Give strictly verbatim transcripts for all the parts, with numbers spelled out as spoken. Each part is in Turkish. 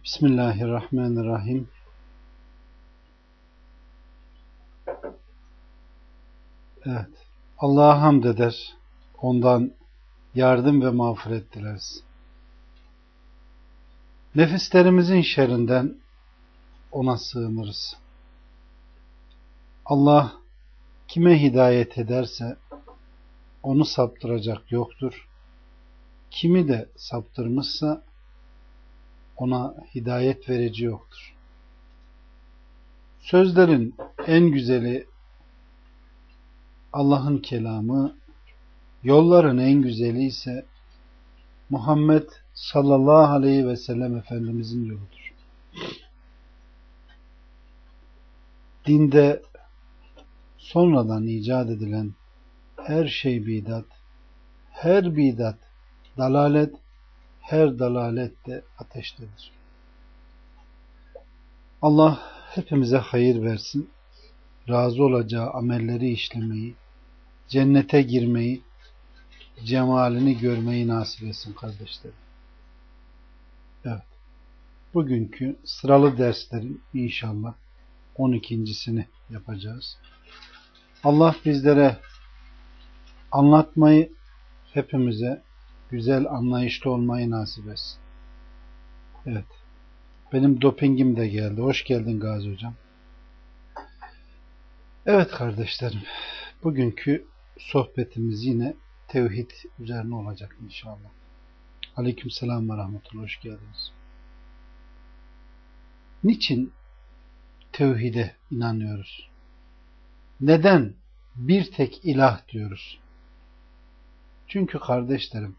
Bismillahirrahmanirrahim. Evet. Allah'a hamd eder. Ondan yardım ve mağfiret dileriz. Nefislerimizin şerrinden ona sığınırız. Allah kime hidayet ederse onu saptıracak yoktur. Kimi de saptırmışsa ona hidayet verici yoktur. Sözlerin en güzeli Allah'ın kelamı, yolların en güzeli ise Muhammed sallallahu aleyhi ve sellem Efendimizin yoludur. Dinde sonradan icat edilen her şey bidat, her bidat dalalet, her dalalet de ateştedir. Allah hepimize hayır versin, razı olacağı amelleri işlemeyi, cennete girmeyi, cemalini görmeyi nasip etsin kardeşlerim. Evet. Bugünkü sıralı derslerin inşallah on ikincisini yapacağız. Allah bizlere anlatmayı, hepimize güzel anlayışlı olmayı nasip etsin. Evet. Benim dopingim de geldi. Hoş geldin Gazi Hocam. Evet kardeşlerim. Bugünkü sohbetimiz yine tevhid üzerine olacak inşallah. Aleykümselam ve rahmetullah. Hoş geldiniz. Niçin tevhide inanıyoruz? Neden bir tek ilah diyoruz? Çünkü kardeşlerim,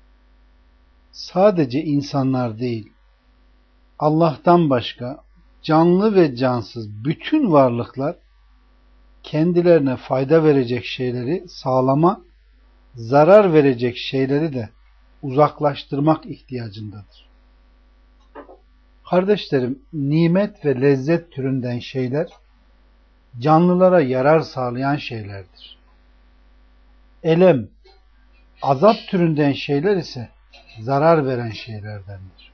sadece insanlar değil, Allah'tan başka canlı ve cansız bütün varlıklar kendilerine fayda verecek şeyleri sağlama, zarar verecek şeyleri de uzaklaştırmak ihtiyacındadır. Kardeşlerim, nimet ve lezzet türünden şeyler canlılara yarar sağlayan şeylerdir. Elem, azap türünden şeyler ise zarar veren şeylerdendir.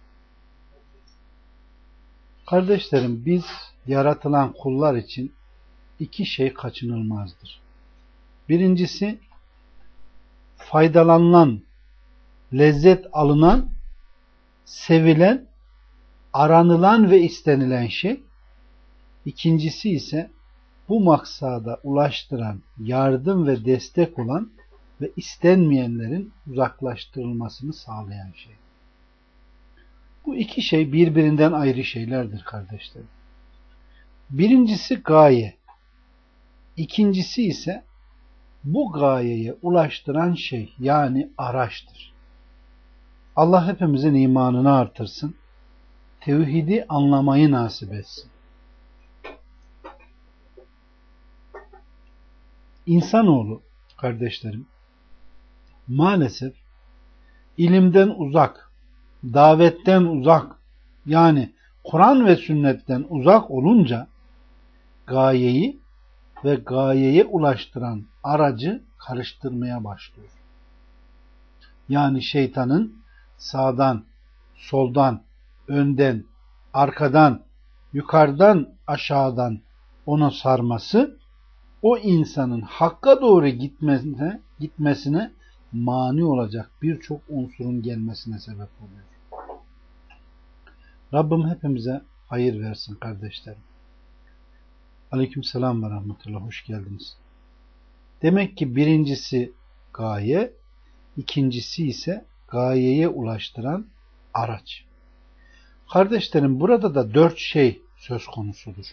Kardeşlerim, biz yaratılan kullar için iki şey kaçınılmazdır. Birincisi, faydalanılan, lezzet alınan, sevilen, aranılan ve istenilen şey. İkincisi ise bu maksada ulaştıran, yardım ve destek olan ve istenmeyenlerin uzaklaştırılmasını sağlayan şey. Bu iki şey birbirinden ayrı şeylerdir kardeşlerim. Birincisi gaye, ikincisi ise bu gayeye ulaştıran şey, yani araçtır. Allah hepimizin imanını artırsın, tevhidi anlamayı nasip etsin. İnsanoğlu kardeşlerim, maalesef ilimden uzak, davetten uzak, yani Kur'an ve sünnetten uzak olunca gayeyi ve gayeye ulaştıran aracı karıştırmaya başlıyor. Yani şeytanın sağdan, soldan, önden, arkadan, yukarıdan, aşağıdan onu sarması, o insanın hakka doğru gitmesine, gitmesine mani olacak birçok unsurun gelmesine sebep oluyor. Rabbim hepimize hayır versin kardeşlerim. Aleykümselam ve rahmetullah. Hoş geldiniz. Demek ki birincisi gaye, ikincisi ise gayeye ulaştıran araç. Kardeşlerim, burada da dört şey söz konusudur.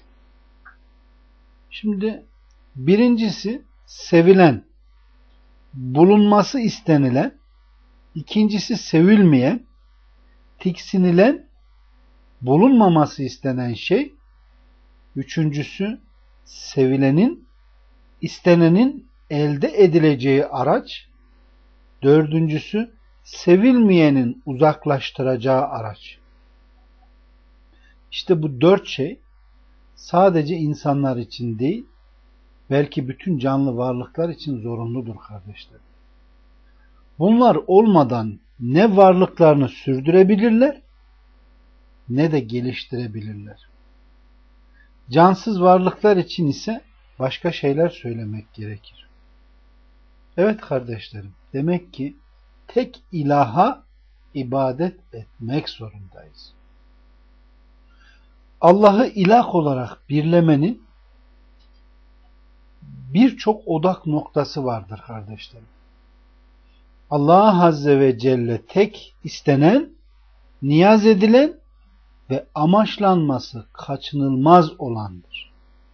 Şimdi birincisi sevilen, bulunması istenilen, ikincisi sevilmeyen, tiksinilen, bulunmaması istenen şey, üçüncüsü sevilenin, istenenin elde edileceği araç, dördüncüsü sevilmeyenin uzaklaştıracağı araç. İşte bu dört şey sadece insanlar için değil, belki bütün canlı varlıklar için zorunludur kardeşler. Bunlar olmadan ne varlıklarını sürdürebilirler, ne de geliştirebilirler. Cansız varlıklar için ise başka şeyler söylemek gerekir. Evet kardeşlerim, demek ki tek ilaha ibadet etmek zorundayız. Allah'ı ilah olarak birlemenin birçok odak noktası vardır kardeşlerim. Allah Azze ve Celle tek istenen, niyaz edilen ve amaçlanması kaçınılmaz olandır.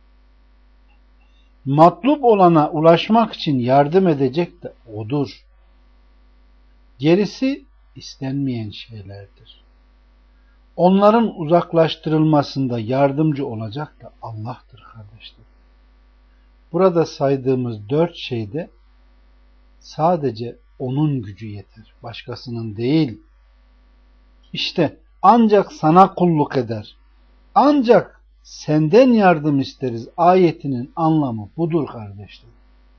Matlup olana ulaşmak için yardım edecek de O'dur. Gerisi istenmeyen şeylerdir. Onların uzaklaştırılmasında yardımcı olacak da Allah'tır kardeşler. Burada saydığımız dört şeyde sadece O'nun gücü yeter. Başkasının değil. İşte ancak sana kulluk eder. Ancak senden yardım isteriz ayetinin anlamı budur kardeşler.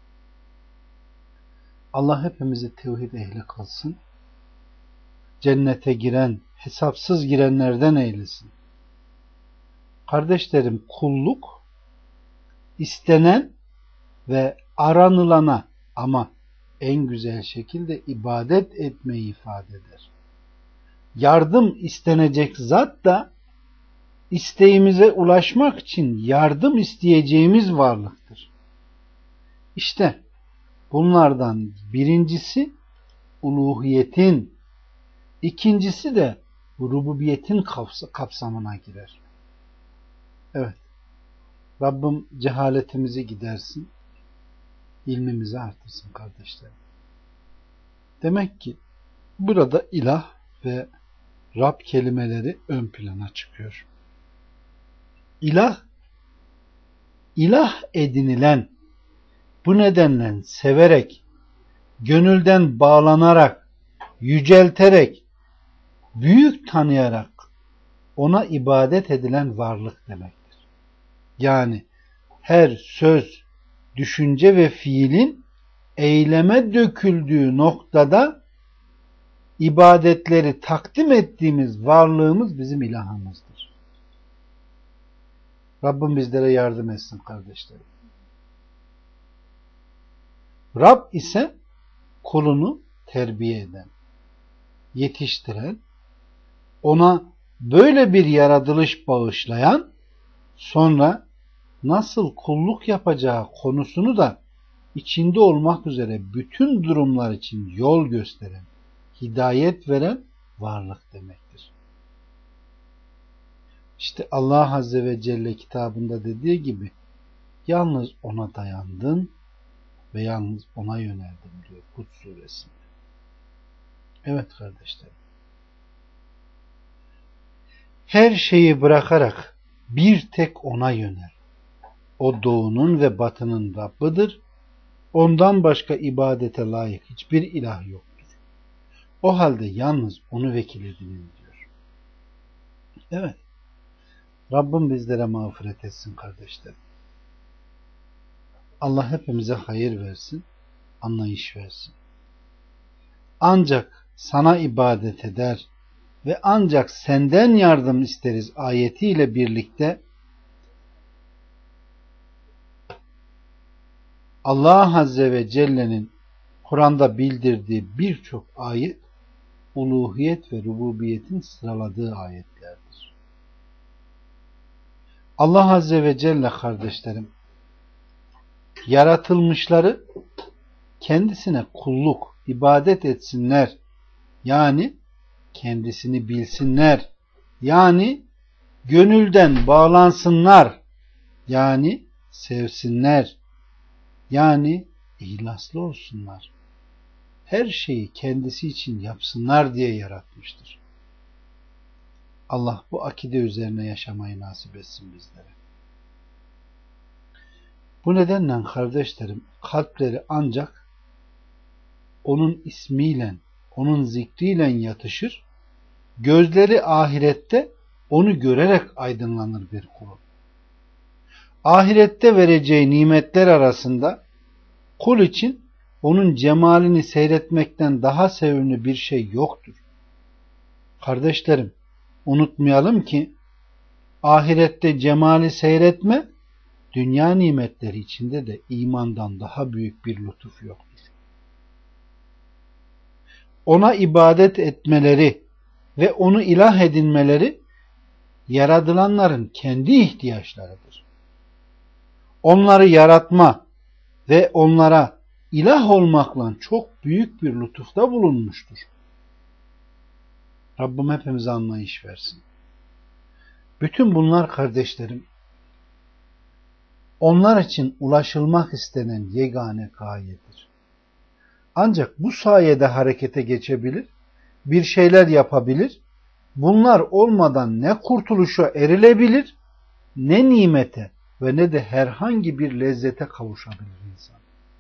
Allah hepimizi tevhid ehli kılsın. Cennete giren, hesapsız girenlerden eylesin. Kardeşlerim, kulluk istenen ve aranılana ama en güzel şekilde ibadet etmeyi ifade eder. Yardım istenecek zat da isteğimize ulaşmak için yardım isteyeceğimiz varlıktır. İşte bunlardan birincisi uluhiyetin, ikincisi de rububiyetin kapsamına girer. Evet. Rabbim cehaletimizi gidersin, ilmimizi artırsın kardeşlerim. Demek ki burada ilah ve Rab kelimeleri ön plana çıkıyor. İlah, ilah edinilen, bu nedenle severek, gönülden bağlanarak, yücelterek, büyük tanıyarak ona ibadet edilen varlık demektir. Yani her söz, düşünce ve fiilin eyleme döküldüğü noktada ibadetleri takdim ettiğimiz varlığımız bizim ilahımızdır. Rabbim bizlere yardım etsin kardeşlerim. Rab ise kulunu terbiye eden, yetiştiren, ona böyle bir yaratılış bağışlayan, sonra nasıl kulluk yapacağı konusunu da içinde olmak üzere bütün durumlar için yol gösteren, hidayet veren varlık demektir. İşte Allah Azze ve Celle kitabında dediği gibi yalnız ona dayandın ve yalnız ona yöneldim diyor Hud suresinde. Evet kardeşlerim. Her şeyi bırakarak bir tek ona yönel. O doğunun ve batının Rabbidir. Ondan başka ibadete layık hiçbir ilah yoktur. O halde yalnız onu vekil edinin diyor. Evet. Rabbim bizlere mağfiret etsin kardeşlerim. Allah hepimize hayır versin, anlayış versin. Ancak sana ibadet eder ve ancak senden yardım isteriz ayetiyle birlikte Allah Azze ve Celle'nin Kur'an'da bildirdiği birçok ayet uluhiyet ve rububiyetin sıraladığı ayetlerdir. Allah Azze ve Celle kardeşlerim yaratılmışları kendisine kulluk, ibadet etsinler. Yani kendisini bilsinler. Yani gönülden bağlansınlar. Yani sevsinler. Yani ihlaslı olsunlar. Her şeyi kendisi için yapsınlar diye yaratmıştır. Allah bu akide üzerine yaşamayı nasip etsin bizlere. Bu nedenle kardeşlerim kalpleri ancak onun ismiyle, onun zikriyle yatışır, gözleri ahirette onu görerek aydınlanır bir kulun. Ahirette vereceği nimetler arasında kul için onun cemalini seyretmekten daha sevimli bir şey yoktur. Kardeşlerim, Unutmayalım ki ahirette cemali seyretme, dünya nimetleri içinde de imandan daha büyük bir lütuf yoktur. Ona ibadet etmeleri ve onu ilah edinmeleri yaratılanların kendi ihtiyaçlarıdır. Onları yaratma ve onlara ilah olmakla çok büyük bir lütufta bulunmuştur. Rabbim hepimize anlayış versin. Bütün bunlar kardeşlerim, onlar için ulaşılmak istenen yegane gayedir. Ancak bu sayede harekete geçebilir, bir şeyler yapabilir, bunlar olmadan ne kurtuluşa erilebilir, ne nimete ve ne de herhangi bir lezzete kavuşabilir insan.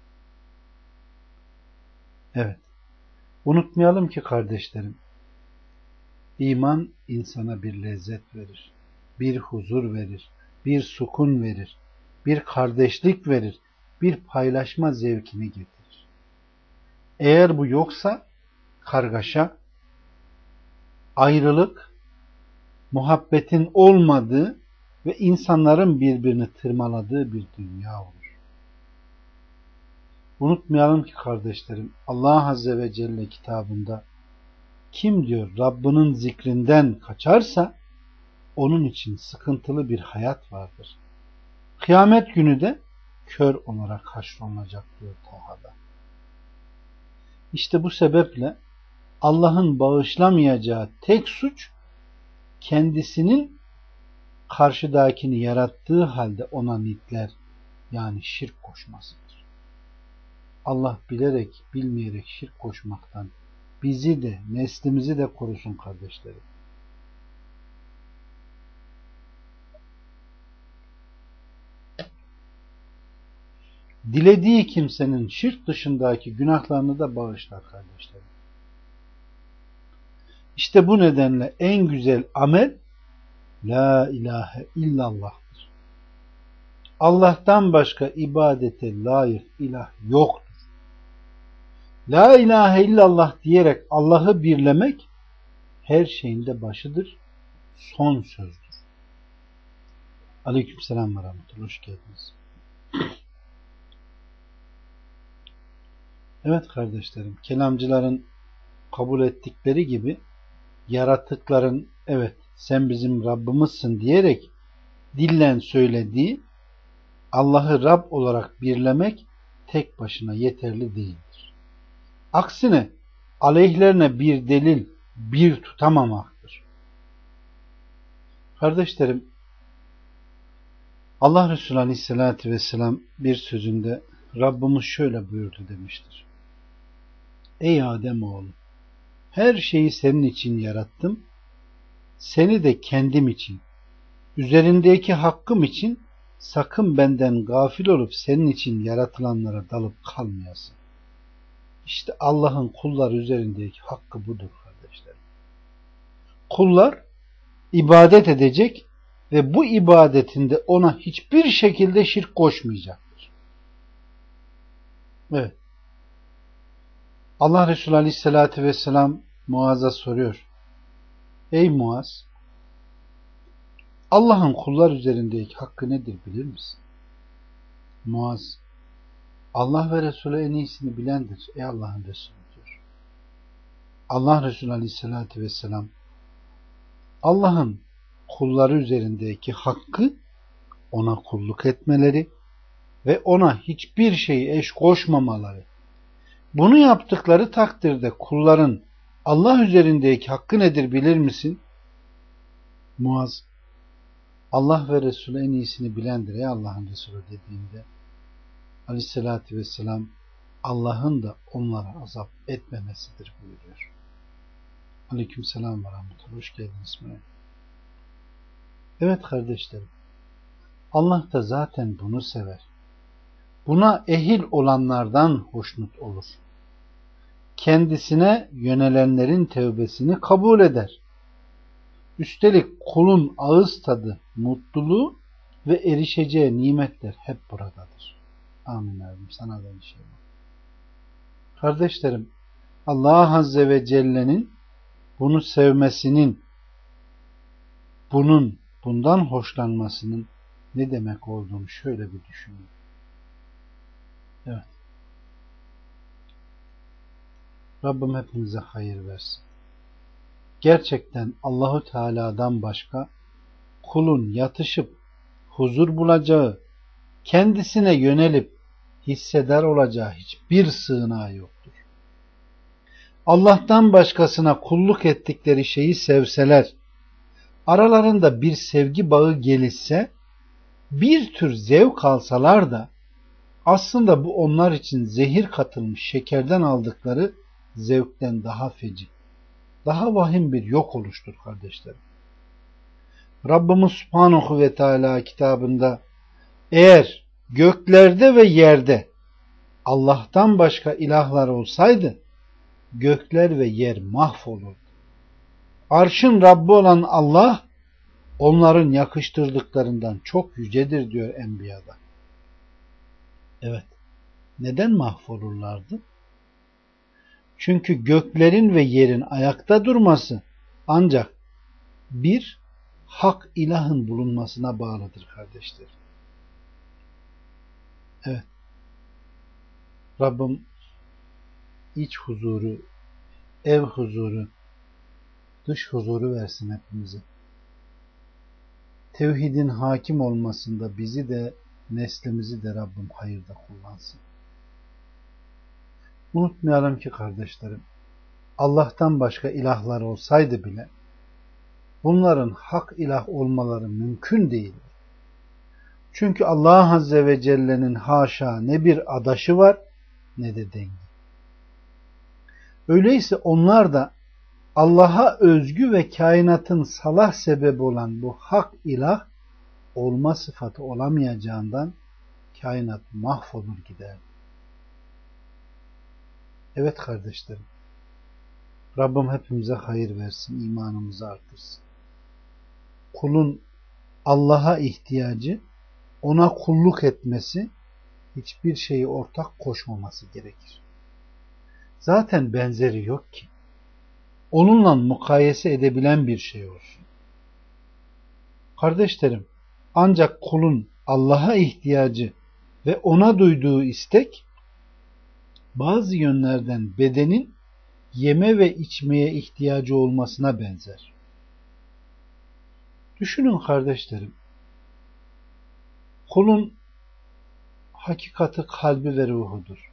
Evet, unutmayalım ki kardeşlerim, iman insana bir lezzet verir, bir huzur verir, bir sukun verir, bir kardeşlik verir, bir paylaşma zevkini getirir. Eğer bu yoksa kargaşa, ayrılık, muhabbetin olmadığı ve insanların birbirini tırmaladığı bir dünya olur. Unutmayalım ki kardeşlerim, Allah Azze ve Celle kitabında kim diyor Rabbinin zikrinden kaçarsa onun için sıkıntılı bir hayat vardır. Kıyamet günü de kör olarak haşrolunacak diyor Taha'da. İşte bu sebeple Allah'ın bağışlamayacağı tek suç kendisinin karşıdakini yarattığı halde ona nitler, yani şirk koşmasıdır. Allah bilerek bilmeyerek şirk koşmaktan bizi de neslimizi de korusun kardeşlerim. Dilediği kimsenin şirk dışındaki günahlarını da bağışlar kardeşlerim. İşte bu nedenle en güzel amel La ilahe illallah'tır. Allah'tan başka ibadete layık ilah yoktur. La ilahe illallah diyerek Allah'ı birlemek her şeyin de başıdır, son sözdür. Aleykümselam ve rahmetullah. Hoş geldiniz. Evet kardeşlerim, kelamcıların kabul ettikleri gibi yaratıkların evet sen bizim Rabbimizsin diyerek dillen söylediği Allah'ı Rab olarak birlemek tek başına yeterli değildir. Aksine aleyhlerine bir delil, bir tutamamaktır. Kardeşlerim, Allah Resulü Aleyhisselatü Vesselam bir sözünde Rabbimiz şöyle buyurdu demiştir. Ey Ademoğlu, her şeyi senin için yarattım, seni de kendim için, üzerindeki hakkım için sakın benden gafil olup senin için yaratılanlara dalıp kalmayasın. İşte Allah'ın kullar üzerindeki hakkı budur kardeşlerim. Kullar ibadet edecek ve bu ibadetinde ona hiçbir şekilde şirk koşmayacaktır. Evet. Allah Resulü Aleyhisselatü Vesselam Muaz'a soruyor. Ey Muaz, Allah'ın kullar üzerindeki hakkı nedir bilir misin? Muaz, Allah ve Resulü en iyisini bilendir ey Allah'ın Resulü diyor. Allah Resulü Aleyhisselatü Vesselam Allah'ın kulları üzerindeki hakkı ona kulluk etmeleri ve ona hiçbir şeyi eş koşmamaları. Bunu yaptıkları takdirde kulların Allah üzerindeki hakkı nedir bilir misin? Muaz, Allah ve Resulü en iyisini bilendir ey Allah'ın Resulü dediğinde Aleyhisselatü Vesselam Allah'ın da onlara azap etmemesidir buyuruyor. Aleykümselam ve rahmetullah. Hoş geldiniz. Evet kardeşlerim, Allah da zaten bunu sever. Buna ehil olanlardan hoşnut olur. Kendisine yönelenlerin tevbesini kabul eder. Üstelik kulun ağız tadı, mutluluğu ve erişeceği nimetler hep buradadır. Amin abim. Sana da inşallah. Kardeşlerim, Allah Azze ve Celle'nin bunu sevmesinin bunun, bundan hoşlanmasının ne demek olduğunu şöyle bir düşünün. Evet. Rabbim hepimize hayır versin. Gerçekten Allahu Teala'dan başka kulun yatışıp huzur bulacağı, kendisine yönelip hisseder olacağı hiçbir sığınağı yoktur. Allah'tan başkasına kulluk ettikleri şeyi sevseler, aralarında bir sevgi bağı gelişse, bir tür zevk alsalar da aslında bu onlar için zehir katılmış şekerden aldıkları zevkten daha feci, daha vahim bir yok oluştur kardeşlerim. Rabbimiz Subhanahu ve Teala kitabında eğer göklerde ve yerde Allah'tan başka ilahlar olsaydı gökler ve yer mahvolurdu. Arşın Rabbi olan Allah onların yakıştırdıklarından çok yücedir diyor Enbiya'da. Evet. Neden mahvolurlardı? Çünkü göklerin ve yerin ayakta durması ancak bir hak ilahın bulunmasına bağlıdır kardeşlerim. Evet. Rabbim iç huzuru, ev huzuru, dış huzuru versin hepimize. Tevhidin hakim olmasında bizi de neslimizi de Rabbim hayırda kullansın. Unutmayalım ki kardeşlerim, Allah'tan başka ilahlar olsaydı bile bunların hak ilah olmaları mümkün değil. Çünkü Allah Azze ve Celle'nin haşa ne bir adaşı var ne de dengi. Öyleyse onlar da Allah'a özgü ve kainatın salah sebebi olan bu hak ilah olma sıfatı olamayacağından kainat mahvolur gider. Evet kardeşlerim, Rabbim hepimize hayır versin, imanımızı artırsın. Kulun Allah'a ihtiyacı, ona kulluk etmesi, hiçbir şeyi ortak koşmaması gerekir. Zaten benzeri yok ki. Onunla mukayese edebilen bir şey olsun. Kardeşlerim, ancak kulun Allah'a ihtiyacı ve ona duyduğu istek, bazı yönlerden bedenin yeme ve içmeye ihtiyacı olmasına benzer. Düşünün kardeşlerim, kulun hakikati kalbi ve ruhudur.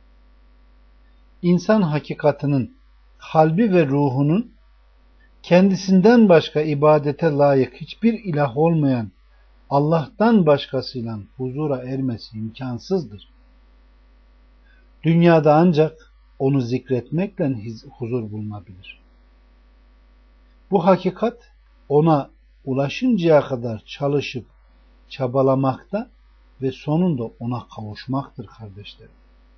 İnsan hakikatinin kalbi ve ruhunun kendisinden başka ibadete layık hiçbir ilah olmayan Allah'tan başkasıyla huzura ermesi imkansızdır. Dünyada ancak onu zikretmekle huzur bulunabilir. Bu hakikat ona ulaşıncaya kadar çalışıp çabalamakta ve sonunda ona kavuşmaktır kardeşlerim.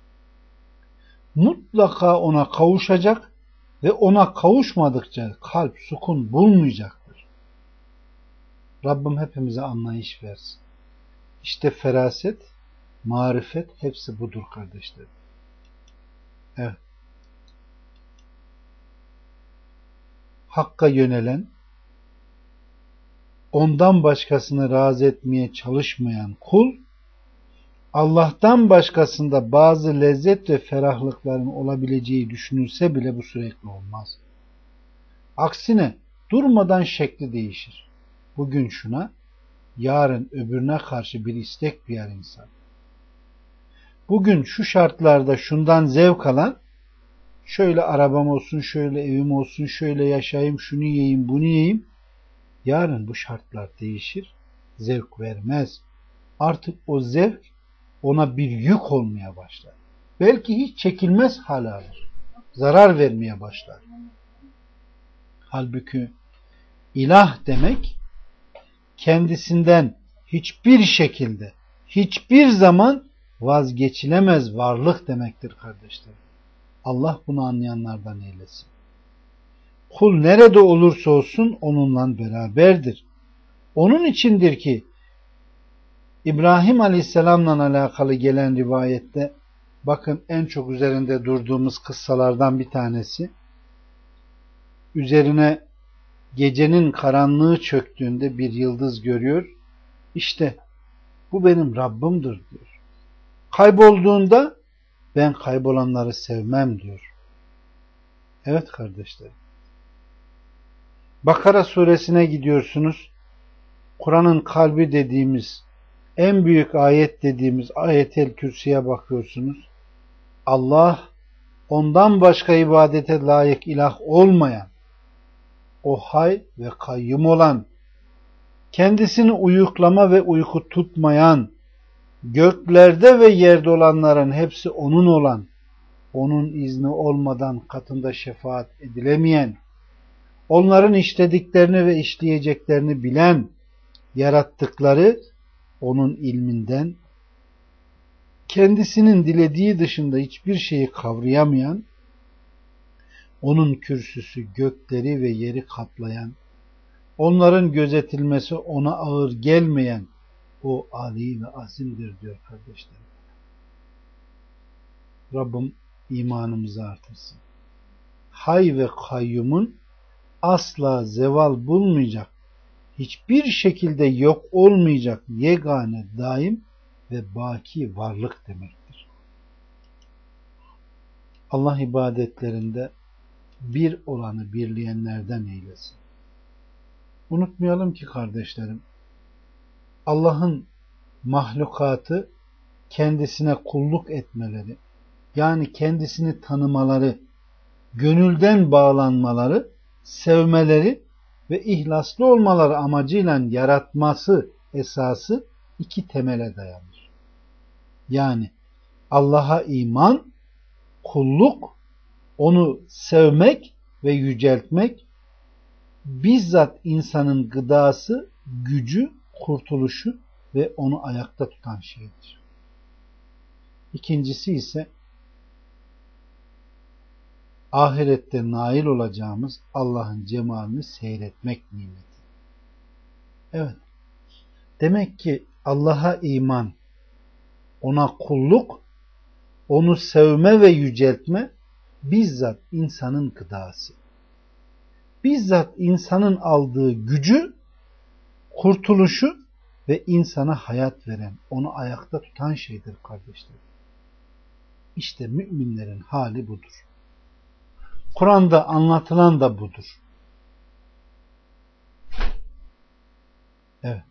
Mutlaka ona kavuşacak ve ona kavuşmadıkça kalp sukun bulmayacaktır. Rabbim hepimize anlayış versin. İşte feraset, marifet hepsi budur kardeşlerim. Evet. Hakka yönelen, ondan başkasını razı etmeye çalışmayan kul, Allah'tan başkasında bazı lezzet ve ferahlıkların olabileceği düşünülse bile bu sürekli olmaz. Aksine durmadan şekli değişir. Bugün şuna, yarın öbürüne karşı bir istek duyar insan. Bugün şu şartlarda şundan zevk alan, şöyle arabam olsun, şöyle evim olsun, şöyle yaşayayım, şunu yiyeyim, bunu yiyeyim. Yarın bu şartlar değişir, zevk vermez. Artık o zevk ona bir yük olmaya başlar. Belki hiç çekilmez hal alır. Zarar vermeye başlar. Halbuki ilah demek kendisinden hiçbir şekilde, hiçbir zaman vazgeçilemez varlık demektir kardeşler. Allah bunu anlayanlardan eylesin. Kul nerede olursa olsun onunla beraberdir. Onun içindir ki İbrahim Aleyhisselam'la alakalı gelen rivayette, bakın en çok üzerinde durduğumuz kıssalardan bir tanesi, üzerine gecenin karanlığı çöktüğünde bir yıldız görüyor. İşte bu benim Rabbimdir diyor. Kaybolduğunda ben kaybolanları sevmem diyor. Evet kardeşlerim. Bakara suresine gidiyorsunuz. Kur'an'ın kalbi dediğimiz, en büyük ayet dediğimiz Ayet-el Kürsi'ye bakıyorsunuz. Allah, ondan başka ibadete layık ilah olmayan, o hay ve kayyum olan, kendisini uyuklama ve uyku tutmayan, göklerde ve yerde olanların hepsi onun olan, onun izni olmadan katında şefaat edilemeyen, onların işlediklerini ve işleyeceklerini bilen, yarattıkları onun ilminden, kendisinin dilediği dışında hiçbir şeyi kavrayamayan, onun kürsüsü gökleri ve yeri kaplayan, onların gözetilmesi ona ağır gelmeyen o Ali ve azimdir diyor kardeşlerim. Rabbim imanımızı artırsın. Hay ve kayyumun asla zeval bulmayacak, hiçbir şekilde yok olmayacak yegane, daim ve baki varlık demektir. Allah ibadetlerinde bir olanı birleyenlerden eylesin. Unutmayalım ki kardeşlerim, Allah'ın mahlukatı kendisine kulluk etmeleri, yani kendisini tanımaları, gönülden bağlanmaları, sevmeleri ve ihlaslı olmaları amacıyla yaratması esası iki temele dayanır. Yani Allah'a iman, kulluk, onu sevmek ve yüceltmek, bizzat insanın gıdası, gücü, kurtuluşu ve onu ayakta tutan şeydir. İkincisi ise ahirette nail olacağımız Allah'ın cemalini seyretmek nimeti. Evet. Demek ki Allah'a iman, ona kulluk, onu sevme ve yüceltme bizzat insanın gıdası. Bizzat insanın aldığı gücü, kurtuluşu ve insana hayat veren, onu ayakta tutan şeydir kardeşlerim. İşte müminlerin hali budur. Kur'an'da anlatılan da budur. Evet.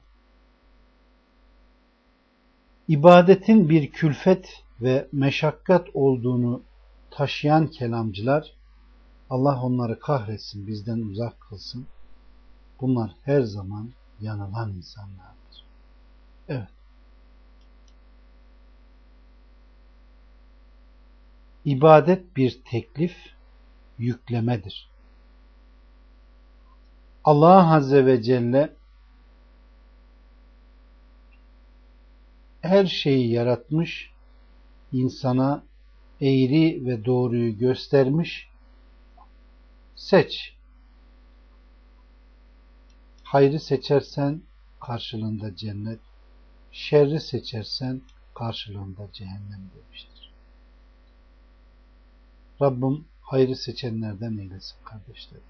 İbadetin bir külfet ve meşakkat olduğunu taşıyan kelamcılar, Allah onları kahretsin, bizden uzak kılsın. Bunlar her zaman yanılan insanlardır. Evet. İbadet bir teklif, yüklemedir. Allah Azze ve Celle her şeyi yaratmış, insana eğri ve doğruyu göstermiş. Seç. Hayrı seçersen karşılığında cennet, şerri seçersen karşılığında cehennem demiştir. Rabbim hayrı seçenlerden eylesin kardeşlerim.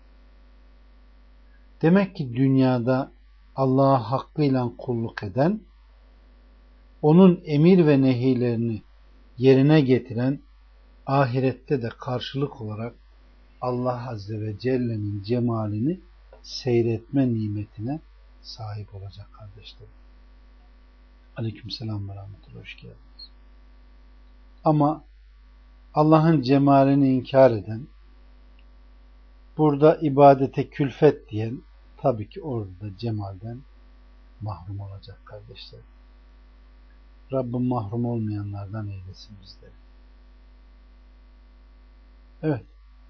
Demek ki dünyada Allah'a hakkıyla kulluk eden, onun emir ve nehilerini yerine getiren, ahirette de karşılık olarak Allah Azze ve Celle'nin cemalini seyretme nimetine sahip olacak kardeşlerim. Aleykümselam ve rahmetullah, hoş geldiniz. Ama Allah'ın cemalini inkar eden, burada ibadete külfet diyen, tabii ki orada cemalden mahrum olacak kardeşlerim. Rabbim mahrum olmayanlardan eylesin bizleri. Evet.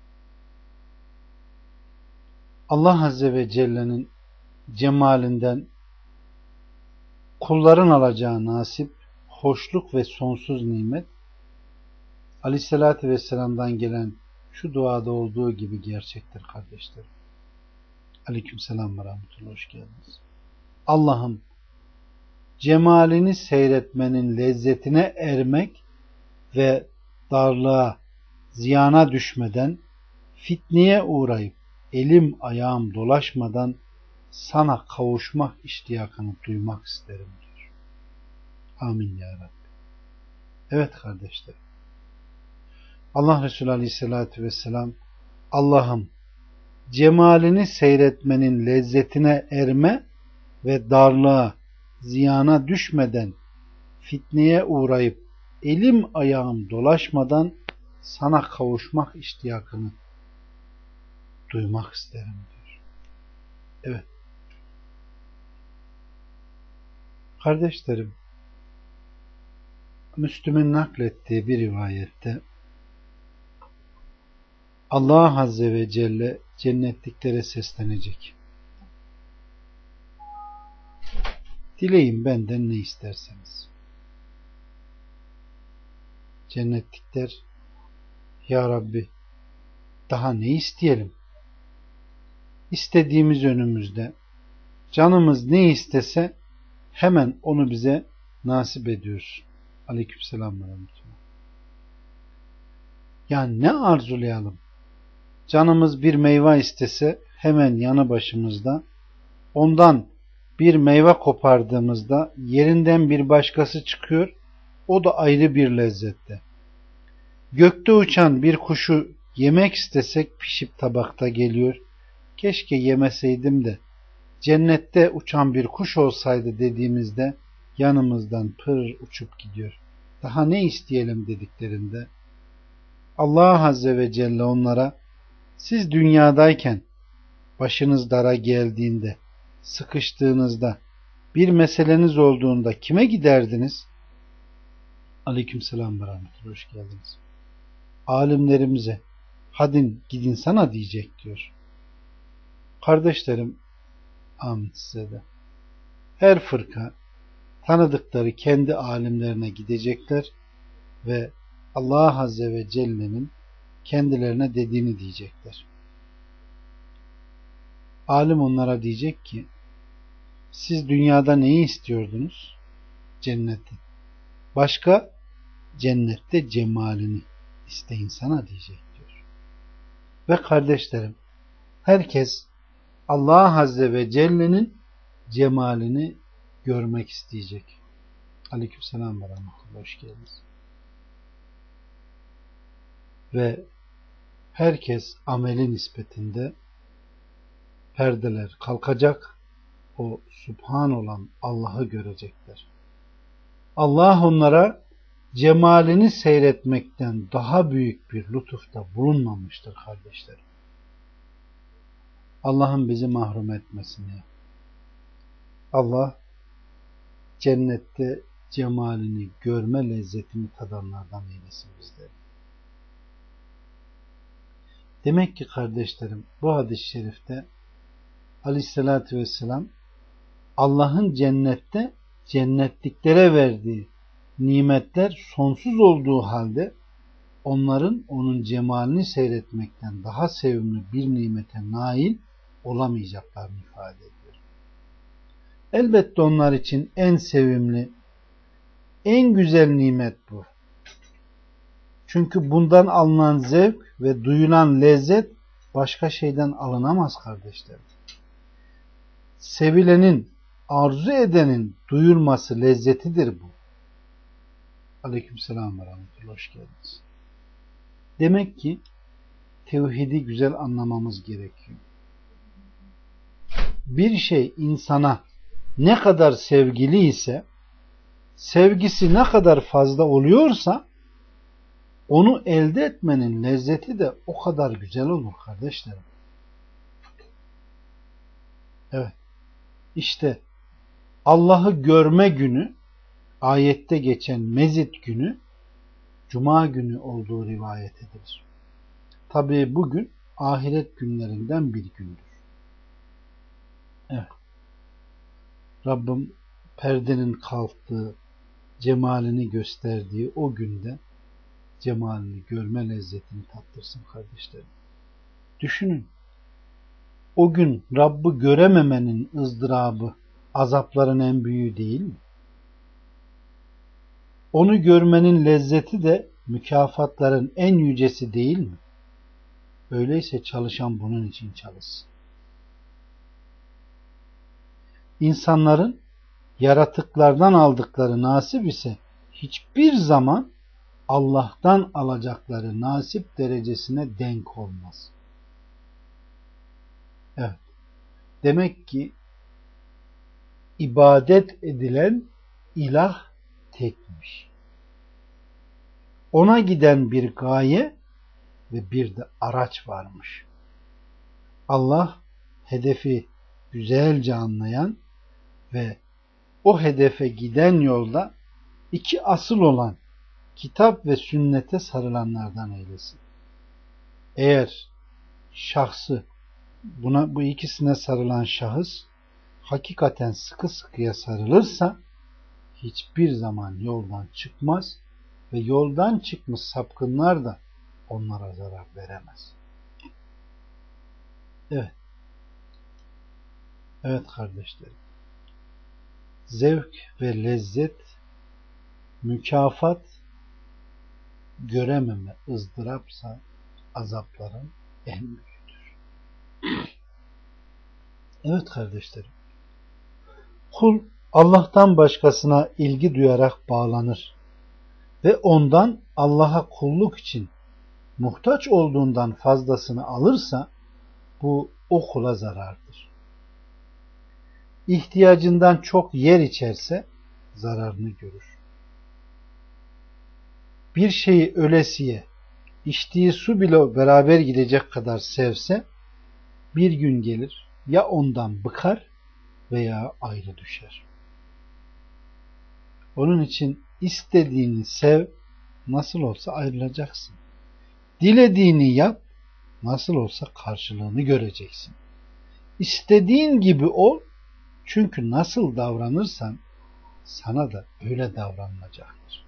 Allah Azze ve Celle'nin cemalinden kulların alacağı nasip, hoşluk ve sonsuz nimet, Aleyhisselatü Vesselam'dan gelen şu duada olduğu gibi gerçektir kardeşlerim. Aleykümselam ve rahmetullah, hoş geldiniz. Allah'ım, cemalini seyretmenin lezzetine ermek ve darlığa, ziyana düşmeden, fitneye uğrayıp elim ayağım dolaşmadan sana kavuşmak iştiyakını duymak isterim diyor. Amin ya Rabbi. Evet kardeşlerim. Allah Resulü Aleyhisselatü Vesselam Allah'ım cemalini seyretmenin lezzetine erme ve darlığa, ziyana düşmeden, fitneye uğrayıp elim ayağım dolaşmadan sana kavuşmak iştiyakını duymak isterim diyor. Evet. Kardeşlerim, Müslüm'ün naklettiği bir rivayette Allah Azze ve Celle cennetliklere seslenecek. Dileyin benden ne isterseniz. Cennetlikler, Ya Rabbi daha ne isteyelim? İstediğimiz önümüzde. Canımız ne istese hemen onu bize nasip ediyorsun. Aleykümselam ve rahmetullah. Yani ne arzulayalım? Canımız bir meyve istese hemen yanı başımızda, ondan bir meyve kopardığımızda yerinden bir başkası çıkıyor, o da ayrı bir lezzette. Gökte uçan bir kuşu yemek istesek pişip tabakta geliyor. Keşke yemeseydim de cennette uçan bir kuş olsaydı dediğimizde yanımızdan pır uçup gidiyor. Daha ne isteyelim dediklerinde Allah Azze ve Celle onlara siz dünyadayken başınız dara geldiğinde, sıkıştığınızda, bir meseleniz olduğunda kime giderdiniz? Aleykümselam ve rahmetullah. Hoş geldiniz. Alimlerimize, hadin gidin sana diyecek diyor. Kardeşlerim, amin size de. Her fırka tanıdıkları kendi alimlerine gidecekler ve Allah Azze ve Celle'nin kendilerine dediğini diyecekler. Alim onlara diyecek ki siz dünyada neyi istiyordunuz? Cenneti. Başka? Cennette cemalini isteyin sana diyecek diyor. Ve kardeşlerim, herkes Allah Azze ve Celle'nin cemalini görmek isteyecek. Aleykümselam ve rahmetullah. Hoş geldiniz. Ve herkes ameli nispetinde perdeler kalkacak, o Subhan olan Allah'ı görecekler. Allah onlara cemalini seyretmekten daha büyük bir lütufta bulunmamıştır kardeşlerim. Allah'ın bizi mahrum etmesin ya. Allah cennette cemalini görme lezzetini tadanlardan eylesin bizleri. Demek ki kardeşlerim bu hadis-i şerifte Aleyhisselatü Vesselam Allah'ın cennette cennetliklere verdiği nimetler sonsuz olduğu halde onların onun cemalini seyretmekten daha sevimli bir nimete nail olamayacaklarını ifade ediyor. Elbette onlar için en sevimli, en güzel nimet bu. Çünkü bundan alınan zevk ve duyulan lezzet başka şeyden alınamaz kardeşlerim. Sevilenin, arzu edenin duyulması lezzetidir bu. Aleykümselam ve rahmetullah. Hoş geldiniz. Demek ki tevhidi güzel anlamamız gerekiyor. Bir şey insana ne kadar sevgili ise, sevgisi ne kadar fazla oluyorsa onu elde etmenin lezzeti de o kadar güzel olur kardeşlerim. Evet. İşte Allah'ı görme günü, ayette geçen mezit günü, Cuma günü olduğu rivayet edilir. Tabii bugün ahiret günlerinden bir gündür. Evet. Rabbim perdenin kalktığı, cemalini gösterdiği o günde cemalini görme lezzetini tattırsın kardeşlerim. Düşünün. O gün Rabb'ı görememenin ızdırabı, azapların en büyüğü değil mi? Onu görmenin lezzeti de mükafatların en yücesi değil mi? Öyleyse çalışan bunun için çalışsın. İnsanların yaratıklardan aldıkları nasip ise hiçbir zaman Allah'tan alacakları nasip derecesine denk olmaz. Evet. Demek ki ibadet edilen ilah tekmiş. Ona giden bir gaye ve bir de araç varmış. Allah hedefi güzelce anlayan ve o hedefe giden yolda iki asıl olan kitap ve sünnete sarılanlardan eylesin. Eğer şahsı buna bu ikisine sarılan şahıs hakikaten sıkı sıkıya sarılırsa hiçbir zaman yoldan çıkmaz ve yoldan çıkmış sapkınlar da onlara zarar veremez. Evet. Evet kardeşlerim. Zevk ve lezzet, mükafat, görememe, ızdırapsa azapların en büyüğüdür. Evet kardeşlerim. Kul Allah'tan başkasına ilgi duyarak bağlanır ve ondan Allah'a kulluk için muhtaç olduğundan fazlasını alırsa bu o kula zarardır. İhtiyacından çok yer içerse zararını görür. Bir şeyi ölesiye, içtiği su bile beraber gidecek kadar sevse bir gün gelir ya ondan bıkar veya ayrı düşer. Onun için istediğini sev, nasıl olsa ayrılacaksın. Dilediğini yap, nasıl olsa karşılığını göreceksin. İstediğin gibi ol, çünkü nasıl davranırsan sana da öyle davranılacaktır.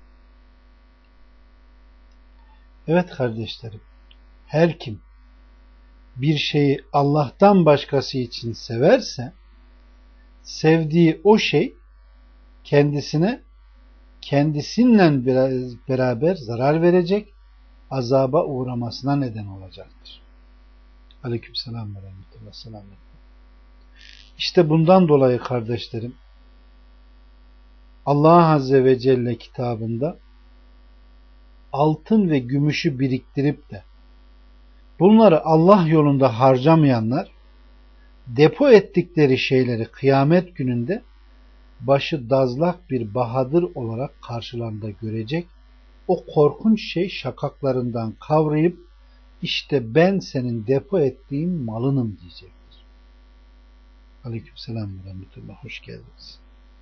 Evet kardeşlerim, her kim bir şeyi Allah'tan başkası için severse, sevdiği o şey kendisine kendisiyle beraber zarar verecek, azaba uğramasına neden olacaktır. Aleykümselam ve rahmetullah. Selam. İşte bundan dolayı kardeşlerim, Allah Azze ve Celle kitabında altın ve gümüşü biriktirip de bunları Allah yolunda harcamayanlar depo ettikleri şeyleri kıyamet gününde başı dazlak bir bahadır olarak karşılarında görecek, o korkunç şey şakaklarından kavrayıp işte ben senin depo ettiğin malınım diyecektir. Aleykümselam ve rahmetullah. Hoş geldiniz.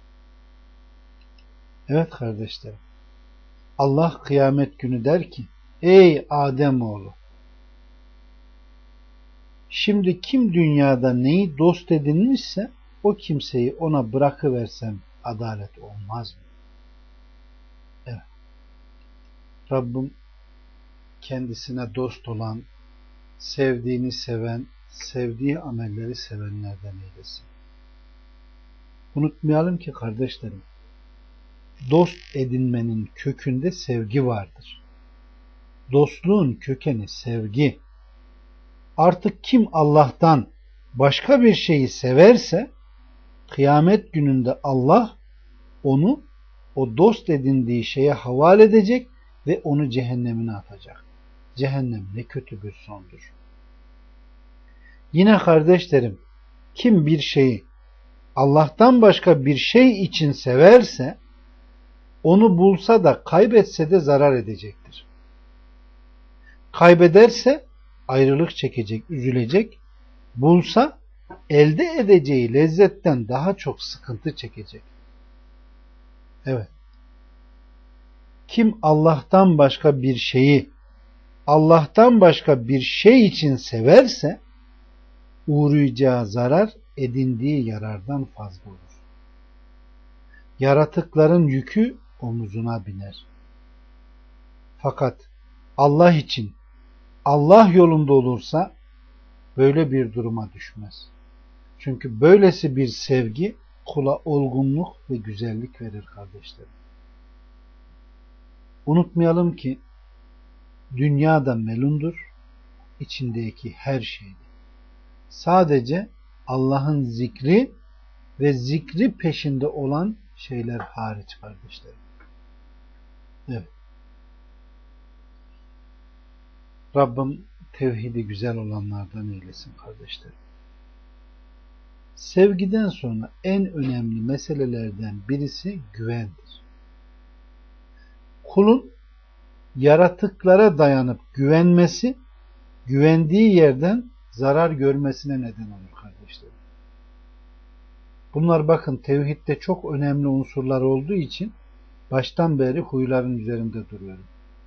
Evet kardeşlerim. Allah kıyamet günü der ki, ey Ademoğlu, şimdi kim dünyada neyi dost edinmişse o kimseyi ona bırakıversem adalet olmaz mı? Evet. Rabbim kendisine dost olan, sevdiğini seven, sevdiği amelleri sevenlerden eylesin. Unutmayalım ki kardeşlerim, dost edinmenin kökünde sevgi vardır. Dostluğun kökeni sevgi. Artık kim Allah'tan başka bir şeyi severse, kıyamet gününde Allah onu o dost edindiği şeye havale edecek ve onu cehennemine atacak. Cehennem ne kötü bir sondur. Yine kardeşlerim, kim bir şeyi Allah'tan başka bir şey için severse, onu bulsa da kaybetse de zarar edecektir. Kaybederse ayrılık çekecek, üzülecek. Bulsa elde edeceği lezzetten daha çok sıkıntı çekecek. Evet. Kim Allah'tan başka bir şeyi Allah'tan başka bir şey için severse uğrayacağı zarar edindiği yarardan fazla olur. Yaratıkların yükü omuzuna biner. Fakat Allah için Allah yolunda olursa böyle bir duruma düşmez. Çünkü böylesi bir sevgi kula olgunluk ve güzellik verir kardeşlerim. Unutmayalım ki dünyada melundur, içindeki her şeydi. Sadece Allah'ın zikri ve zikri peşinde olan şeyler hariç kardeşlerim. Evet. Rabbim tevhidi güzel olanlardan eylesin kardeşlerim. Sevgiden sonra en önemli meselelerden birisi güvendir. Kulun yaratıklara dayanıp güvenmesi, güvendiği yerden zarar görmesine neden olur kardeşlerim. Bunlar bakın tevhidde çok önemli unsurlar olduğu için baştan beri huyların üzerinde duruyorum.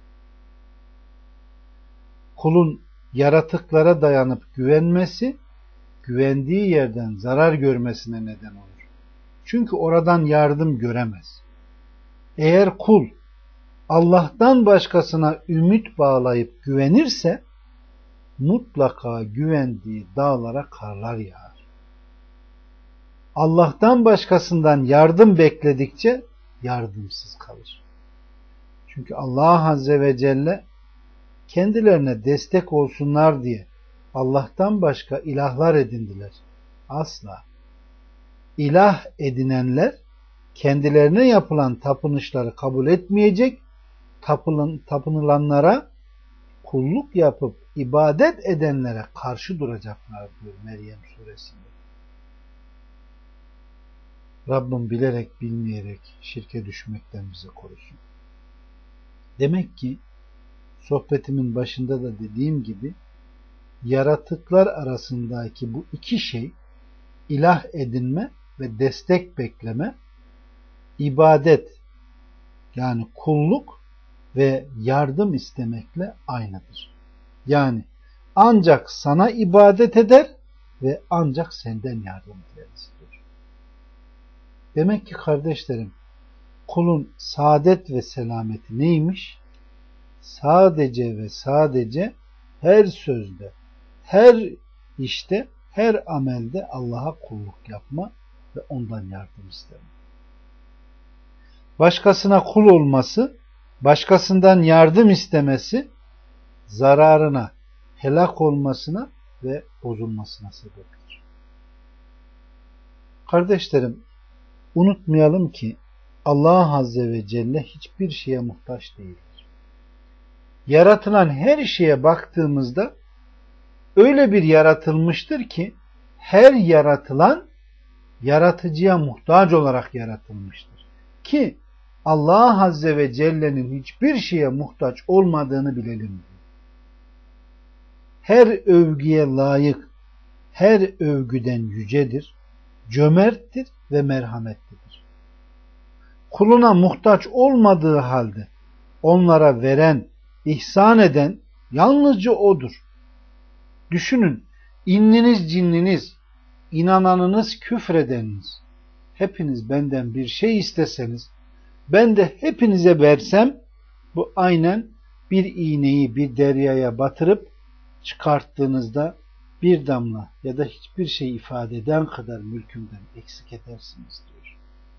Kulun yaratıklara dayanıp güvenmesi, güvendiği yerden zarar görmesine neden olur. Çünkü oradan yardım göremez. Eğer kul Allah'tan başkasına ümit bağlayıp güvenirse mutlaka güvendiği dağlara karlar yağar. Allah'tan başkasından yardım bekledikçe yardımsız kalır. Çünkü Allah Azze ve Celle kendilerine destek olsunlar diye Allah'tan başka ilahlar edindiler. Asla. İlah edinenler kendilerine yapılan tapınışları kabul etmeyecek, tapılın, tapınılanlara kulluk yapıp ibadet edenlere karşı duracaklar diyor Meryem suresinde. Rabbim bilerek bilmeyerek şirke düşmekten bizi korusun. Demek ki sohbetimin başında da dediğim gibi yaratıklar arasındaki bu iki şey, ilah edinme ve destek bekleme, ibadet yani kulluk ve yardım istemekle aynıdır. Yani ancak sana ibadet eder ve ancak senden yardım dileriz diyor. Demek ki kardeşlerim, kulun saadet ve selameti neymiş? Sadece ve sadece her sözde, her işte, her amelde Allah'a kulluk yapma ve ondan yardım isteme. Başkasına kul olması, başkasından yardım istemesi zararına, helak olmasına ve bozulmasına sebeptir. Kardeşlerim, unutmayalım ki Allah Azze ve Celle hiçbir şeye muhtaç değildir. Yaratılan her şeye baktığımızda öyle bir yaratılmıştır ki her yaratılan yaratıcıya muhtaç olarak yaratılmıştır. Ki Allah Azze ve Celle'nin hiçbir şeye muhtaç olmadığını bilelim. Her övgüye layık, her övgüden yücedir, cömerttir ve merhametlidir. Kuluna muhtaç olmadığı halde onlara veren, ihsan eden yalnızca O'dur. Düşünün, inniniz cinniniz, inananınız küfredeniniz, hepiniz benden bir şey isteseniz, ben de hepinize versem, bu aynen bir iğneyi bir deryaya batırıp çıkarttığınızda bir damla ya da hiçbir şey ifade eden kadar mülkümden eksik edersiniz diyor.